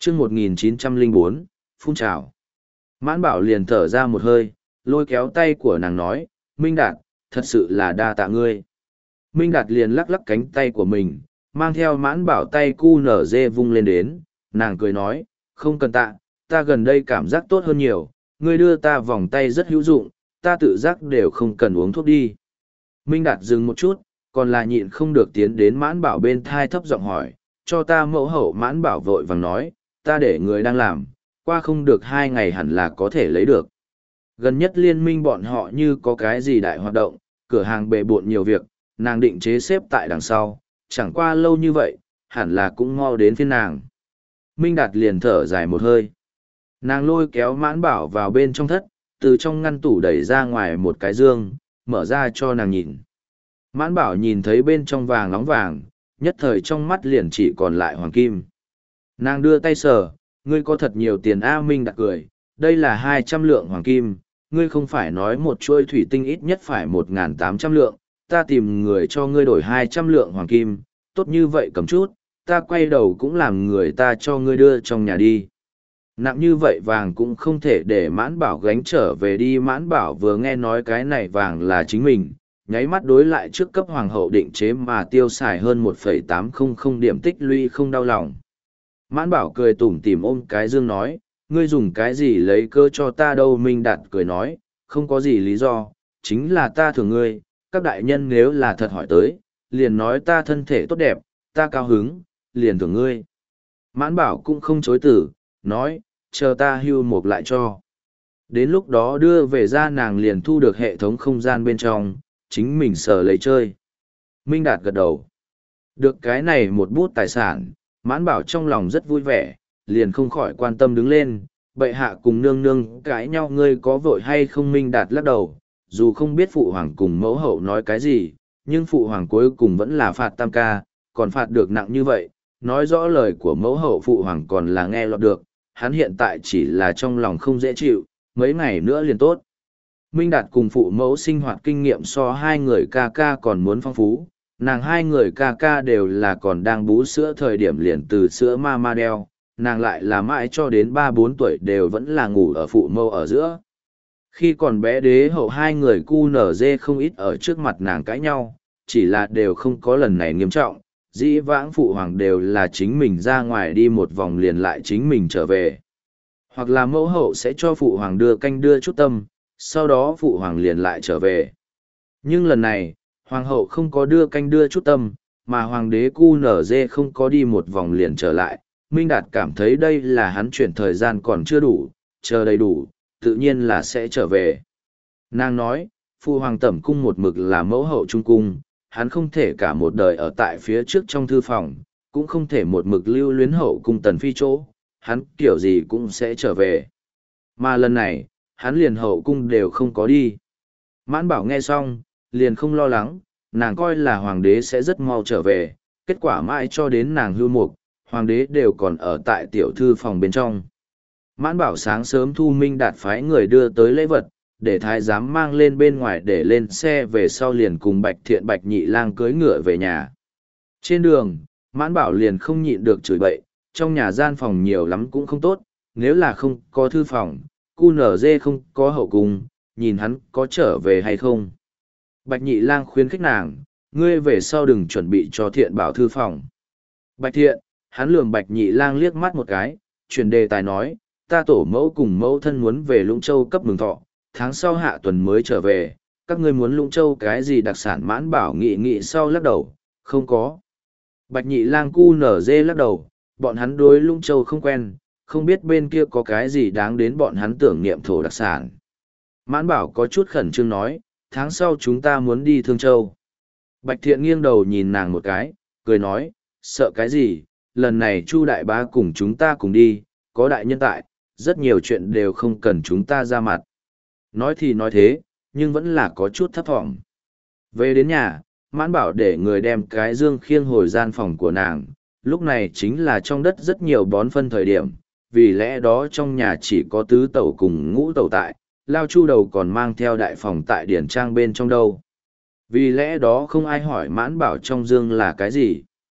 chương 1904, phun trào. Mãn Bảo liền thở ra một hơi, lôi kéo tay của nàng nói, Minh Đạt, thật sự là đa tạ ngươi. Minh Đạt liền lắc lắc cánh tay của mình, mang theo Mãn Bảo tay cu nở dê vung lên đến, nàng cười nói, không cần tạ, ta gần đây cảm giác tốt hơn nhiều, ngươi đưa ta vòng tay rất hữu dụng, ta tự giác đều không cần uống thuốc đi. Minh Đạt dừng một chút, còn là nhịn không được tiến đến Mãn Bảo bên thai thấp giọng hỏi, cho ta mẫu hậu. Mãn Bảo vội vàng nói, ta để người đang làm, qua không được 2 ngày hẳn là có thể lấy được. Gần nhất liên minh bọn họ như có cái gì đại hoạt động, cửa hàng bề bộn nhiều việc, nàng định chế xếp tại đằng sau, chẳng qua lâu như vậy, hẳn là cũng mau đến phiên nàng. Minh Đạt liền thở dài một hơi. Nàng lôi kéo Mãn Bảo vào bên trong thất, từ trong ngăn tủ đẩy ra ngoài một cái dương, mở ra cho nàng nhìn. Mãn Bảo nhìn thấy bên trong vàng nóng vàng, nhất thời trong mắt liền chỉ còn lại hoàng kim. Nàng đưa tay sờ, ngươi có thật nhiều tiền A. Minh Đạt cười, đây là 200 lượng hoàng kim, ngươi không phải nói một chuôi thủy tinh ít nhất phải 1.800 lượng, ta tìm người cho ngươi đổi 200 lượng hoàng kim, tốt như vậy cầm chút, ta quay đầu cũng làm người ta cho ngươi đưa trong nhà đi. Nặng như vậy vàng cũng không thể để Mãn Bảo gánh trở về đi. Mãn Bảo vừa nghe nói cái này vàng là chính mình, nháy mắt đối lại trước cấp hoàng hậu định chế mà tiêu xài hơn 1,800 điểm tích lũy không đau lòng. Mãn Bảo cười tủm tỉm ôm cái dương nói, ngươi dùng cái gì lấy cơ cho ta đâu. Minh Đạt cười nói, không có gì lý do, chính là ta thưởng ngươi, các đại nhân nếu là thật hỏi tới, liền nói ta thân thể tốt đẹp, ta cao hứng, liền thưởng ngươi. Mãn Bảo cũng không chối từ, nói, chờ ta hưu mục lại cho. Đến lúc đó đưa về ra nàng liền thu được hệ thống không gian bên trong, chính mình sờ lấy chơi. Minh Đạt gật đầu. Được cái này một bút tài sản, Mãn Bảo trong lòng rất vui vẻ, liền không khỏi quan tâm đứng lên, bệ hạ cùng nương nương cãi nhau ngươi có vội hay không. Minh Đạt lắc đầu, dù không biết phụ hoàng cùng mẫu hậu nói cái gì, nhưng phụ hoàng cuối cùng vẫn là phạt tam ca, còn phạt được nặng như vậy, nói rõ lời của mẫu hậu phụ hoàng còn là nghe lọt được, hắn hiện tại chỉ là trong lòng không dễ chịu, mấy ngày nữa liền tốt. Minh Đạt cùng phụ mẫu sinh hoạt kinh nghiệm so hai người ca ca còn muốn phong phú, nàng hai người ca ca đều là còn đang bú sữa thời điểm liền từ sữa mama đeo, nàng lại là mãi cho đến 3-4 tuổi đều vẫn là ngủ ở phụ mẫu ở giữa. Khi còn bé đế hậu hai người cu nở dê không ít ở trước mặt nàng cãi nhau, chỉ là đều không có lần này nghiêm trọng, dĩ vãng phụ hoàng đều là chính mình ra ngoài đi một vòng liền lại chính mình trở về. Hoặc là mẫu hậu sẽ cho phụ hoàng đưa canh đưa chút tâm, sau đó phụ hoàng liền lại trở về. Nhưng lần này, hoàng hậu không có đưa canh đưa chút tâm, mà hoàng đế cu nở dê không có đi một vòng liền trở lại. Minh Đạt cảm thấy đây là hắn chuyển thời gian còn chưa đủ, chờ đầy đủ, tự nhiên là sẽ trở về. Nàng nói, phụ hoàng tẩm cung một mực là mẫu hậu trung cung, hắn không thể cả một đời ở tại phía trước trong thư phòng, cũng không thể một mực lưu luyến hậu cung tần phi chỗ, hắn kiểu gì cũng sẽ trở về. Mà lần này, hắn liền hậu cung đều không có đi. Mãn Bảo nghe xong, liền không lo lắng, nàng coi là hoàng đế sẽ rất mau trở về, kết quả mãi cho đến nàng hưu mục, hoàng đế đều còn ở tại tiểu thư phòng bên trong. Mãn Bảo sáng sớm thu Minh Đạt phái người đưa tới lễ vật, để thái giám mang lên bên ngoài để lên xe về sau liền cùng Bạch Thiện Bạch Nhị Lang cưỡi ngựa về nhà. Trên đường, Mãn Bảo liền không nhịn được chửi bậy, trong nhà gian phòng nhiều lắm cũng không tốt, nếu là không có thư phòng, cu nở dê không có hậu cung, nhìn hắn có trở về hay không. Bạch Nhị Lang khuyến khích nàng, ngươi về sau đừng chuẩn bị cho Thiện Bảo thư phòng. Bạch Thiện, hắn lườm Bạch Nhị Lang liếc mắt một cái, chuyển đề tài nói, ta tổ mẫu cùng mẫu thân muốn về Lũng Châu cấp mừng thọ, tháng sau hạ tuần mới trở về, các ngươi muốn Lũng Châu cái gì đặc sản. Mãn Bảo nghị nghị sau lắc đầu, không có. Bạch Nhị Lang cu nở dê lắc đầu, bọn hắn đối Lũng Châu không quen, không biết bên kia có cái gì đáng đến bọn hắn tưởng niệm thổ đặc sản. Mãn Bảo có chút khẩn trương nói, tháng sau chúng ta muốn đi Thương Châu. Bạch Thiện nghiêng đầu nhìn nàng một cái, cười nói, sợ cái gì, lần này Chu đại bá cùng chúng ta cùng đi, có đại nhân tại, rất nhiều chuyện đều không cần chúng ta ra mặt. Nói thì nói thế, nhưng vẫn là có chút thấp thỏm. Về đến nhà, Mãn Bảo để người đem cái dương khiêng hồi gian phòng của nàng, lúc này chính là trong đất rất nhiều bón phân thời điểm, vì lẽ đó trong nhà chỉ có tứ tẩu cùng ngũ tẩu tại, Lao Chu đầu còn mang theo đại phòng tại điển trang bên trong đâu. Vì lẽ đó không ai hỏi Mãn Bảo trong dương là cái gì.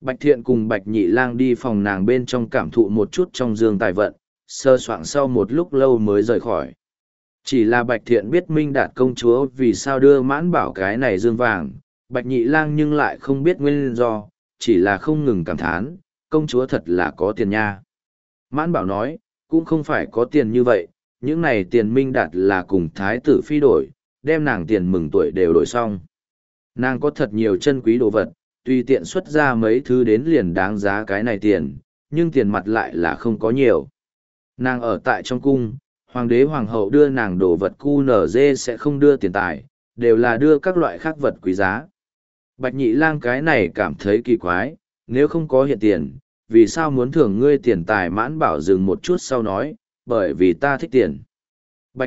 Bạch Thiện cùng Bạch Nhị Lang đi phòng nàng bên trong cảm thụ một chút trong dương tài vận, sơ soạn sau một lúc lâu mới rời khỏi. Chỉ là Bạch Thiện biết Minh Đạt công chúa vì sao đưa Mãn Bảo cái này dương vàng, Bạch Nhị Lang nhưng lại không biết nguyên do, chỉ là không ngừng cảm thán, công chúa thật là có tiền nha. Mãn Bảo nói, cũng không phải có tiền như vậy, những này tiền Minh Đạt là cùng thái tử phi đổi, đem nàng tiền mừng tuổi đều đổi xong. Nàng có thật nhiều chân quý đồ vật, tùy tiện xuất ra mấy thứ đến liền đáng giá cái này tiền, nhưng tiền mặt lại là không có nhiều. Nàng ở tại trong cung, hoàng đế hoàng hậu đưa nàng đồ vật QNZ sẽ không đưa tiền tài, đều là đưa các loại khác vật quý giá. Bạch Nhị Lang cái này cảm thấy kỳ quái, nếu không có hiện tiền, vì sao muốn thưởng ngươi tiền tài? Mãn Bảo dừng một chút sau nói, bởi vì ta thích tiền. Bạch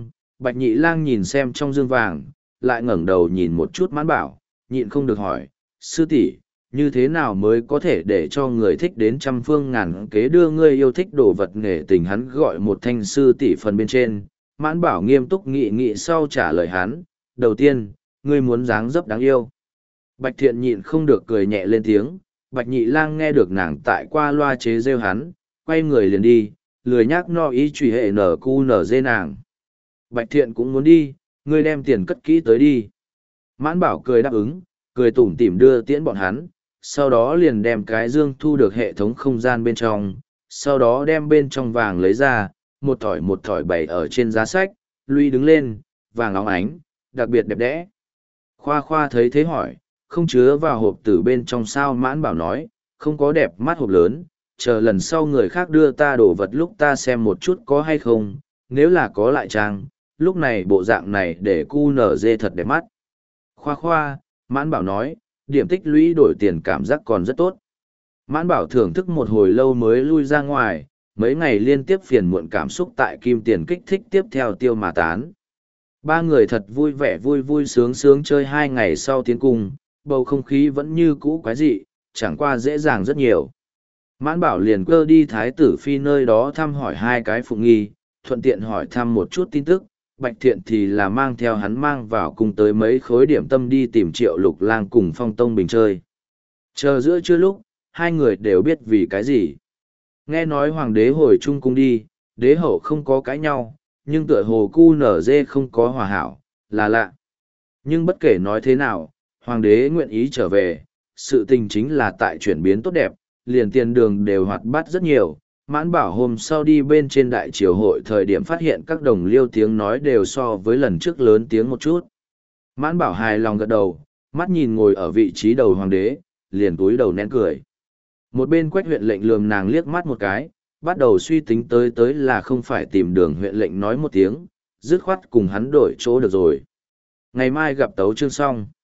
Nhị Lang nhìn xem trong dương vàng, lại ngẩng đầu nhìn một chút Mãn Bảo, nhịn không được hỏi, sư tỷ, như thế nào mới có thể để cho người thích đến trăm phương ngàn kế đưa ngươi yêu thích đồ vật nghề tình? Hắn gọi một thanh sư tỷ phần bên trên. Mãn Bảo nghiêm túc nghị nghị sau trả lời hắn, đầu tiên, ngươi muốn dáng dấp đáng yêu. Bạch Thiện nhịn không được cười nhẹ lên tiếng. Bạch Nhị Lang nghe được nàng tại qua loa chế rêu hắn, quay người liền đi, lười nhác no ý truy hệ nở cu nở dê nàng. Bạch Thiện cũng muốn đi, ngươi đem tiền cất kỹ tới đi. Mãn Bảo cười đáp ứng, cười tủm tỉm đưa tiễn bọn hắn, sau đó liền đem cái dương thu được hệ thống không gian bên trong, sau đó đem bên trong vàng lấy ra, một thỏi bày ở trên giá sách, Luy đứng lên, vàng óng ánh, đặc biệt đẹp đẽ. Khoa Khoa thấy thế hỏi, không chứa vào hộp tử bên trong sao? Mãn Bảo nói, không có đẹp mắt hộp lớn, chờ lần sau người khác đưa ta đồ vật lúc ta xem một chút có hay không, nếu là có lại trang, lúc này bộ dạng này để QNZ thật đẹp mắt. Khoa Khoa, Mãn Bảo nói, điểm tích lũy đổi tiền cảm giác còn rất tốt. Mãn Bảo thưởng thức một hồi lâu mới lui ra ngoài, mấy ngày liên tiếp phiền muộn cảm xúc tại kim tiền kích thích tiếp theo tiêu mà tán. Ba người thật vui vẻ vui vui sướng sướng chơi 2 ngày sau tiến cung, bầu không khí vẫn như cũ quái dị, chẳng qua dễ dàng rất nhiều. Mãn Bảo liền cơ đi thái tử phi nơi đó thăm hỏi 2 cái phụng nghi, thuận tiện hỏi thăm một chút tin tức. Bạch Thiện thì là mang theo hắn mang vào cùng tới mấy khối điểm tâm đi tìm Triệu Lục Lang cùng Phong Tông Bình chơi. Chờ giữa trưa lúc, 2 người đều biết vì cái gì. Nghe nói hoàng đế hồi trung cung đi, đế hậu không có cãi nhau, nhưng tựa hồ QNZ không có hòa hảo, là lạ. Nhưng bất kể nói thế nào, hoàng đế nguyện ý trở về, sự tình chính là tại chuyển biến tốt đẹp, liền tiền đường đều hoạt bát rất nhiều. Mãn Bảo hôm sau đi bên trên đại triều hội thời điểm phát hiện các đồng liêu tiếng nói đều so với lần trước lớn tiếng một chút. Mãn Bảo hài lòng gật đầu, mắt nhìn ngồi ở vị trí đầu hoàng đế, liền túi đầu nén cười. Một bên Quách huyện lệnh lườm nàng liếc mắt một cái, bắt đầu suy tính tới là không phải tìm Đường huyện lệnh nói một tiếng, dứt khoát cùng hắn đổi chỗ được rồi. Ngày mai gặp tấu chương xong.